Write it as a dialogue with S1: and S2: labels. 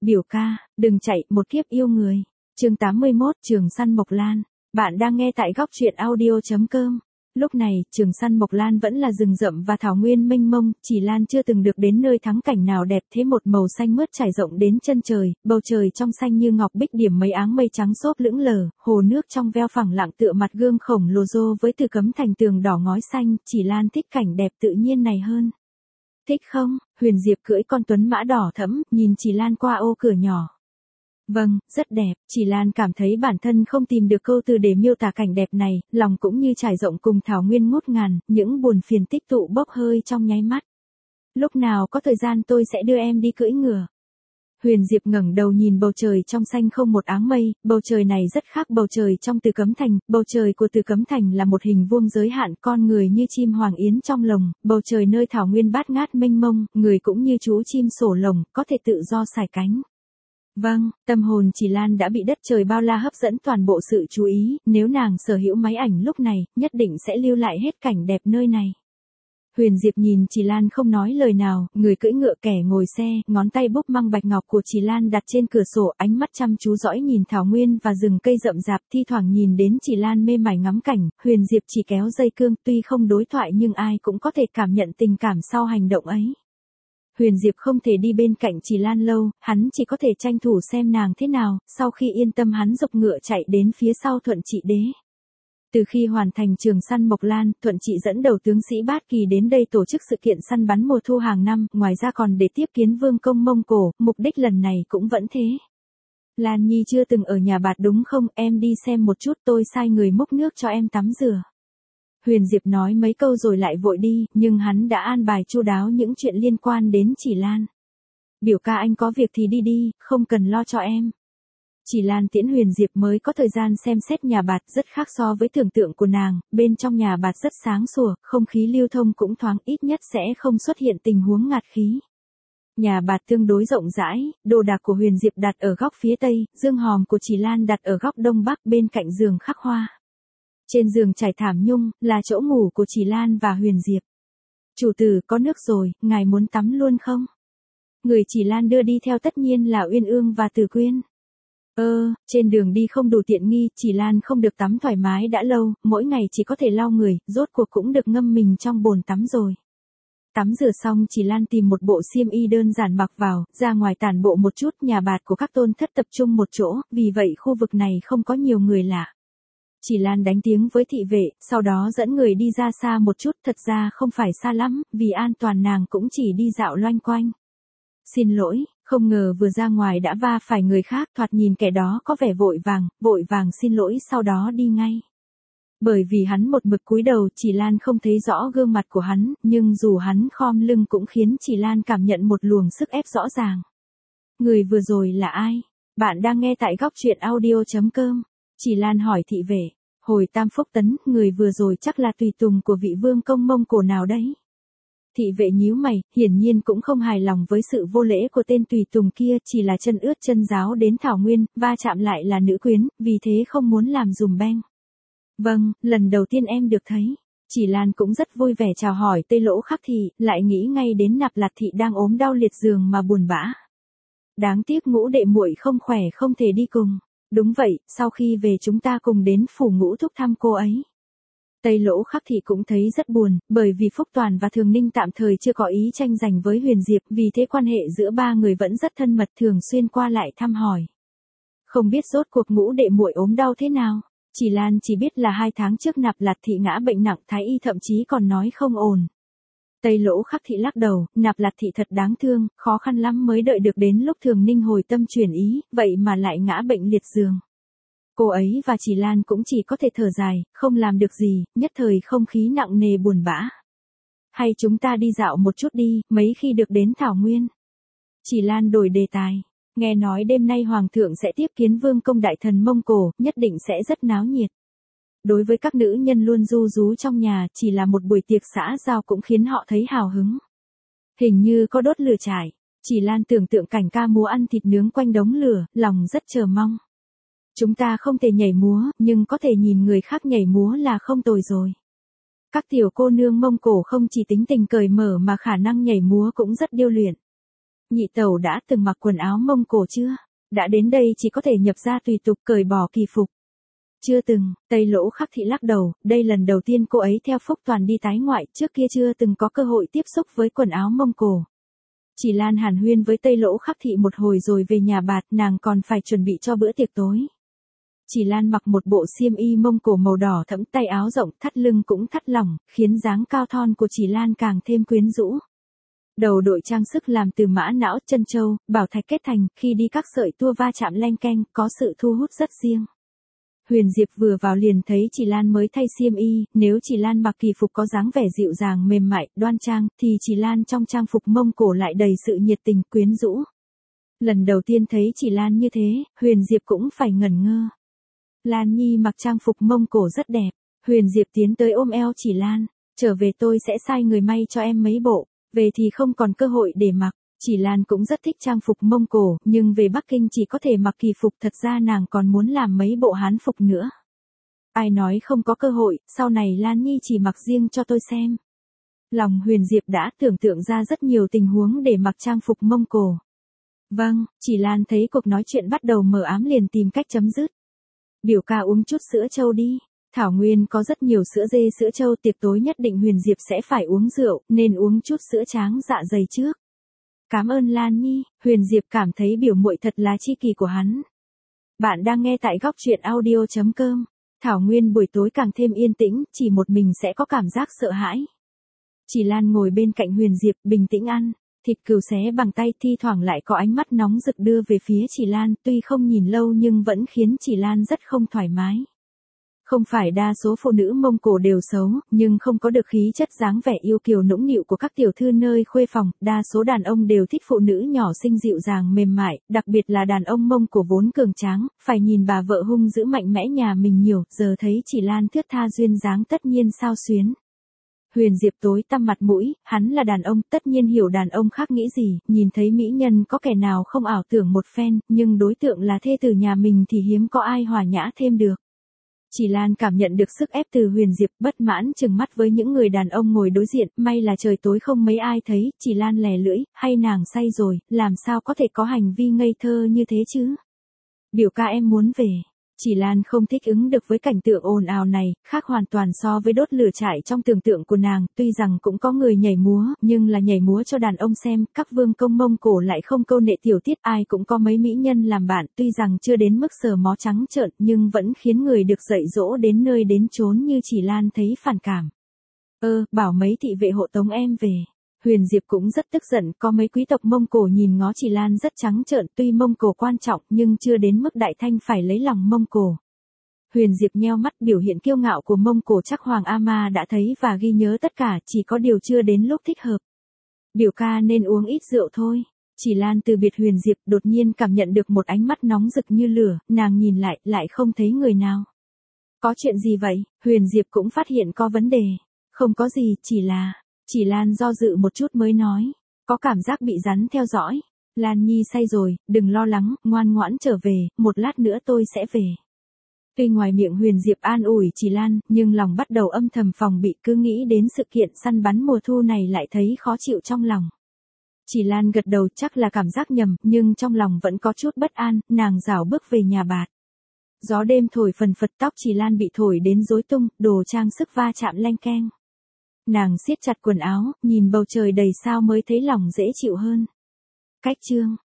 S1: Biểu ca, đừng chạy, một kiếp yêu người. Chương 81, Trường Săn Mộc Lan. Bạn đang nghe tại góc truyện audio.com. Lúc này, Trường Săn Mộc Lan vẫn là rừng rậm và thảo nguyên mênh mông, Chỉ Lan chưa từng được đến nơi thắng cảnh nào đẹp thế, một màu xanh mướt trải rộng đến chân trời, bầu trời trong xanh như ngọc bích điểm mấy áng mây trắng xốp lững lờ, hồ nước trong veo phẳng lặng tựa mặt gương khổng lồ rô với từ cấm thành tường đỏ ngói xanh, Chỉ Lan thích cảnh đẹp tự nhiên này hơn. Thích không? Huyền Diệp cưỡi con tuấn mã đỏ thẫm, nhìn Chỉ Lan qua ô cửa nhỏ. Vâng, rất đẹp, Chỉ Lan cảm thấy bản thân không tìm được câu từ để miêu tả cảnh đẹp này, lòng cũng như trải rộng cùng thảo nguyên ngút ngàn, những buồn phiền tích tụ bốc hơi trong nháy mắt. Lúc nào có thời gian tôi sẽ đưa em đi cưỡi ngựa. Huyền Diệp ngẩng đầu nhìn bầu trời trong xanh không một áng mây, bầu trời này rất khác bầu trời trong Từ Cấm Thành, bầu trời của Từ Cấm Thành là một hình vuông giới hạn, con người như chim hoàng yến trong lồng, bầu trời nơi thảo nguyên bát ngát mênh mông, người cũng như chú chim sổ lồng, có thể tự do sải cánh. Vâng, tâm hồn Chỉ Lan đã bị đất trời bao la hấp dẫn toàn bộ sự chú ý, nếu nàng sở hữu máy ảnh lúc này, nhất định sẽ lưu lại hết cảnh đẹp nơi này. Huyền Diệp nhìn Chỉ Lan không nói lời nào, người cưỡi ngựa kẻ ngồi xe, ngón tay búp măng bạch ngọc của Chỉ Lan đặt trên cửa sổ, ánh mắt chăm chú dõi nhìn thảo nguyên và rừng cây rậm rạp, thi thoảng nhìn đến Chỉ Lan mê mải ngắm cảnh, Huyền Diệp chỉ kéo dây cương, tuy không đối thoại nhưng ai cũng có thể cảm nhận tình cảm sau hành động ấy. Huyền Diệp không thể đi bên cạnh Chỉ Lan lâu, hắn chỉ có thể tranh thủ xem nàng thế nào, sau khi yên tâm hắn giục ngựa chạy đến phía sau Thuận Trị Đế. Từ khi hoàn thành Trường Săn Mộc Lan, Thuận Trị dẫn đầu tướng sĩ Bát Kỳ đến đây tổ chức sự kiện săn bắn mùa thu hàng năm, ngoài ra còn để tiếp kiến vương công Mông Cổ, mục đích lần này cũng vẫn thế. Lan Nhi chưa từng ở nhà Bạt đúng không, em đi xem một chút, tôi sai người múc nước cho em tắm rửa. Huyền Diệp nói mấy câu rồi lại vội đi, nhưng hắn đã an bài chu đáo những chuyện liên quan đến Chỉ Lan. Biểu ca anh có việc thì đi đi, không cần lo cho em. Chỉ Lan tiễn Huyền Diệp mới có thời gian xem xét nhà Bạt, rất khác so với tưởng tượng của nàng, bên trong nhà Bạt rất sáng sủa, không khí lưu thông cũng thoáng, ít nhất sẽ không xuất hiện tình huống ngạt khí. Nhà Bạt tương đối rộng rãi, đồ đạc của Huyền Diệp đặt ở góc phía tây, giường hòm của Chỉ Lan đặt ở góc đông bắc bên cạnh giường khắc hoa. Trên giường trải thảm nhung, là chỗ ngủ của Chỉ Lan và Huyền Diệp. Chủ tử có nước rồi, ngài muốn tắm luôn không? Người Chỉ Lan đưa đi theo tất nhiên là Uyên Ương và Từ Quyên. Trên đường đi không đủ tiện nghi, Chỉ Lan không được tắm thoải mái đã lâu, mỗi ngày chỉ có thể lau người, rốt cuộc cũng được ngâm mình trong bồn tắm rồi. Tắm rửa xong Chỉ Lan tìm một bộ xiêm y đơn giản mặc vào, ra ngoài tản bộ một chút, nhà Bạt của các tôn thất tập trung một chỗ, vì vậy khu vực này không có nhiều người lạ. Chỉ Lan đánh tiếng với thị vệ, sau đó dẫn người đi ra xa một chút, thật ra không phải xa lắm, vì an toàn nàng cũng chỉ đi dạo loanh quanh. Xin lỗi, không ngờ vừa ra ngoài đã va phải người khác, thoạt nhìn kẻ đó có vẻ vội vàng xin lỗi sau đó đi ngay. Bởi vì hắn một mực cúi đầu, Chỉ Lan không thấy rõ gương mặt của hắn, nhưng dù hắn khom lưng cũng khiến Chỉ Lan cảm nhận một luồng sức ép rõ ràng. Người vừa rồi là ai? Bạn đang nghe tại góc truyện audio.com. Chỉ Lan hỏi thị vệ, hồi Tam Phúc Tấn, người vừa rồi chắc là tùy tùng của vị vương công Mông Cổ nào đấy. Thị vệ nhíu mày, hiển nhiên cũng không hài lòng với sự vô lễ của tên tùy tùng kia, chỉ là chân ướt chân ráo đến thảo nguyên, va chạm lại là nữ quyến, vì thế không muốn làm dùm beng. Vâng, lần đầu tiên em được thấy. Chỉ Lan cũng rất vui vẻ chào hỏi Tây Lỗ Khắc Thị, lại nghĩ ngay đến Nạp Lạt Thị đang ốm đau liệt giường mà buồn bã. Đáng tiếc Ngũ đệ muội không khỏe không thể đi cùng. Đúng vậy, sau khi về chúng ta cùng đến phủ Ngũ thúc thăm cô ấy. Tây Lỗ Khắc Thị cũng thấy rất buồn, bởi vì Phúc Toàn và Thường Ninh tạm thời chưa có ý tranh giành với Huyền Diệp, vì thế quan hệ giữa ba người vẫn rất thân mật, thường xuyên qua lại thăm hỏi. Không biết rốt cuộc Ngũ đệ muội ốm đau thế nào? Chỉ Lan chỉ biết là 2 tháng trước Nạp Lạt Thị ngã bệnh nặng, thái y thậm chí còn nói không ổn. Tây Lỗ Khắc Thị lắc đầu, Nạp Lạt Thị thật đáng thương, khó khăn lắm mới đợi được đến lúc Thường Ninh hồi tâm chuyển ý, vậy mà lại ngã bệnh liệt giường. Cô ấy và Chỉ Lan cũng chỉ có thể thở dài, không làm được gì, nhất thời không khí nặng nề buồn bã. Hay chúng ta đi dạo một chút đi, mấy khi được đến Thảo Nguyên. Chỉ Lan đổi đề tài, nghe nói đêm nay Hoàng thượng sẽ tiếp kiến vương công đại thần Mông Cổ, nhất định sẽ rất náo nhiệt. Đối với các nữ nhân luôn ru rú trong nhà, chỉ là một buổi tiệc xã giao cũng khiến họ thấy hào hứng. Hình như có đốt lửa trại. Chỉ Lan tưởng tượng cảnh ca múa ăn thịt nướng quanh đống lửa, lòng rất chờ mong. Chúng ta không thể nhảy múa, nhưng có thể nhìn người khác nhảy múa là không tồi rồi. Các tiểu cô nương Mông Cổ không chỉ tính tình cởi mở mà khả năng nhảy múa cũng rất điêu luyện. Nhị tẩu đã từng mặc quần áo Mông Cổ chưa? Đã đến đây chỉ có thể nhập gia tùy tục cởi bỏ kỳ phục. Chưa từng, Tây Lỗ Khắc Thị lắc đầu, đây lần đầu tiên cô ấy theo Phúc Toàn đi tái ngoại, trước kia chưa từng có cơ hội tiếp xúc với quần áo Mông Cổ. Chỉ Lan hàn huyên với Tây Lỗ Khắc Thị một hồi rồi về nhà bạt, nàng còn phải chuẩn bị cho bữa tiệc tối. Chỉ Lan mặc một bộ xiêm y Mông Cổ màu đỏ thẫm, tay áo rộng, thắt lưng cũng thắt lỏng, khiến dáng cao thon của Chỉ Lan càng thêm quyến rũ. Đầu đội trang sức làm từ mã não, chân châu, bảo thạch kết thành, khi đi các sợi tua va chạm leng keng, có sự thu hút rất riêng. Huyền Diệp vừa vào liền thấy Chỉ Lan mới thay xiêm y, nếu Chỉ Lan mặc kỳ phục có dáng vẻ dịu dàng mềm mại, đoan trang, thì Chỉ Lan trong trang phục Mông Cổ lại đầy sự nhiệt tình, quyến rũ. Lần đầu tiên thấy Chỉ Lan như thế, Huyền Diệp cũng phải ngẩn ngơ. Lan Nhi mặc trang phục Mông Cổ rất đẹp. Huyền Diệp tiến tới ôm eo Chỉ Lan, trở về tôi sẽ sai người may cho em mấy bộ, về thì không còn cơ hội để mặc. Chỉ Lan cũng rất thích trang phục Mông Cổ, nhưng về Bắc Kinh chỉ có thể mặc kỳ phục, thật ra nàng còn muốn làm mấy bộ hán phục nữa. Ai nói không có cơ hội, sau này Lan Nhi chỉ mặc riêng cho tôi xem. Lòng Huyền Diệp đã tưởng tượng ra rất nhiều tình huống để mặc trang phục Mông Cổ. Vâng, Chỉ Lan thấy cuộc nói chuyện bắt đầu mờ ám liền tìm cách chấm dứt. Biểu ca uống chút sữa trâu đi. Thảo Nguyên có rất nhiều sữa dê sữa trâu, tiệc tối nhất định Huyền Diệp sẽ phải uống rượu, nên uống chút sữa tráng dạ dày trước. Cảm ơn Lan Nhi, Huyền Diệp cảm thấy biểu muội thật là chi kỷ của hắn. Bạn đang nghe tại góc truyện audio.com. Thảo Nguyên buổi tối càng thêm yên tĩnh, chỉ một mình sẽ có cảm giác sợ hãi. Chỉ Lan ngồi bên cạnh Huyền Diệp, bình tĩnh ăn. Thịt cừu xé bằng tay, thi thoảng lại có ánh mắt nóng rực đưa về phía Chỉ Lan, tuy không nhìn lâu nhưng vẫn khiến Chỉ Lan rất không thoải mái. Không phải đa số phụ nữ Mông Cổ đều xấu, nhưng không có được khí chất dáng vẻ yêu kiều nũng nịu của các tiểu thư nơi khuê phòng, đa số đàn ông đều thích phụ nữ nhỏ xinh dịu dàng mềm mại, đặc biệt là đàn ông Mông Cổ vốn cường tráng, phải nhìn bà vợ hung dữ mạnh mẽ nhà mình nhiều, giờ thấy Chỉ Lan thướt tha duyên dáng tất nhiên sao xuyến. Huyền Diệp tối tăm mặt mũi, hắn là đàn ông, tất nhiên hiểu đàn ông khác nghĩ gì, nhìn thấy mỹ nhân có kẻ nào không ảo tưởng một phen, nhưng đối tượng là thê tử nhà mình thì hiếm có ai hòa nhã thêm được. Chỉ Lan cảm nhận được sức ép từ Huyền Diệp, bất mãn trừng mắt với những người đàn ông ngồi đối diện, may là trời tối không mấy ai thấy, Chỉ Lan lè lưỡi, hay nàng say rồi, làm sao có thể có hành vi ngây thơ như thế chứ? Biểu ca em muốn về. Chỉ Lan không thích ứng được với cảnh tượng ồn ào này, khác hoàn toàn so với đốt lửa trại trong tưởng tượng của nàng, tuy rằng cũng có người nhảy múa, nhưng là nhảy múa cho đàn ông xem, các vương công Mông Cổ lại không câu nệ tiểu tiết, ai cũng có mấy mỹ nhân làm bạn, tuy rằng chưa đến mức sờ mó trắng trợn, nhưng vẫn khiến người được dạy dỗ đến nơi đến chốn như Chỉ Lan thấy phản cảm. Bảo mấy thị vệ hộ tống em về. Huyền Diệp cũng rất tức giận, có mấy quý tộc Mông Cổ nhìn ngó Chỉ Lan rất trắng trợn, tuy Mông Cổ quan trọng nhưng chưa đến mức Đại Thanh phải lấy lòng Mông Cổ. Huyền Diệp nheo mắt, biểu hiện kiêu ngạo của Mông Cổ chắc Hoàng A-ma đã thấy và ghi nhớ tất cả, chỉ có điều chưa đến lúc thích hợp. Biểu ca nên uống ít rượu thôi. Chỉ Lan từ biệt Huyền Diệp, đột nhiên cảm nhận được một ánh mắt nóng rực như lửa, nàng nhìn lại không thấy người nào. Có chuyện gì vậy? Huyền Diệp cũng phát hiện có vấn đề. Không có gì, Chỉ Lan do dự một chút mới nói, có cảm giác bị rắn theo dõi. Lan Nhi say rồi, đừng lo lắng, ngoan ngoãn trở về, một lát nữa tôi sẽ về. Tuy ngoài miệng Huyền Diệp an ủi Chỉ Lan, nhưng lòng bắt đầu âm thầm phòng bị, cứ nghĩ đến sự kiện săn bắn mùa thu này lại thấy khó chịu trong lòng. Chỉ Lan gật đầu, chắc là cảm giác nhầm, nhưng trong lòng vẫn có chút bất an, nàng rảo bước về nhà bạt. Gió đêm thổi phần phật, tóc Chỉ Lan bị thổi đến rối tung, đồ trang sức va chạm leng keng. Nàng siết chặt quần áo, nhìn bầu trời đầy sao mới thấy lòng dễ chịu hơn. Cách chương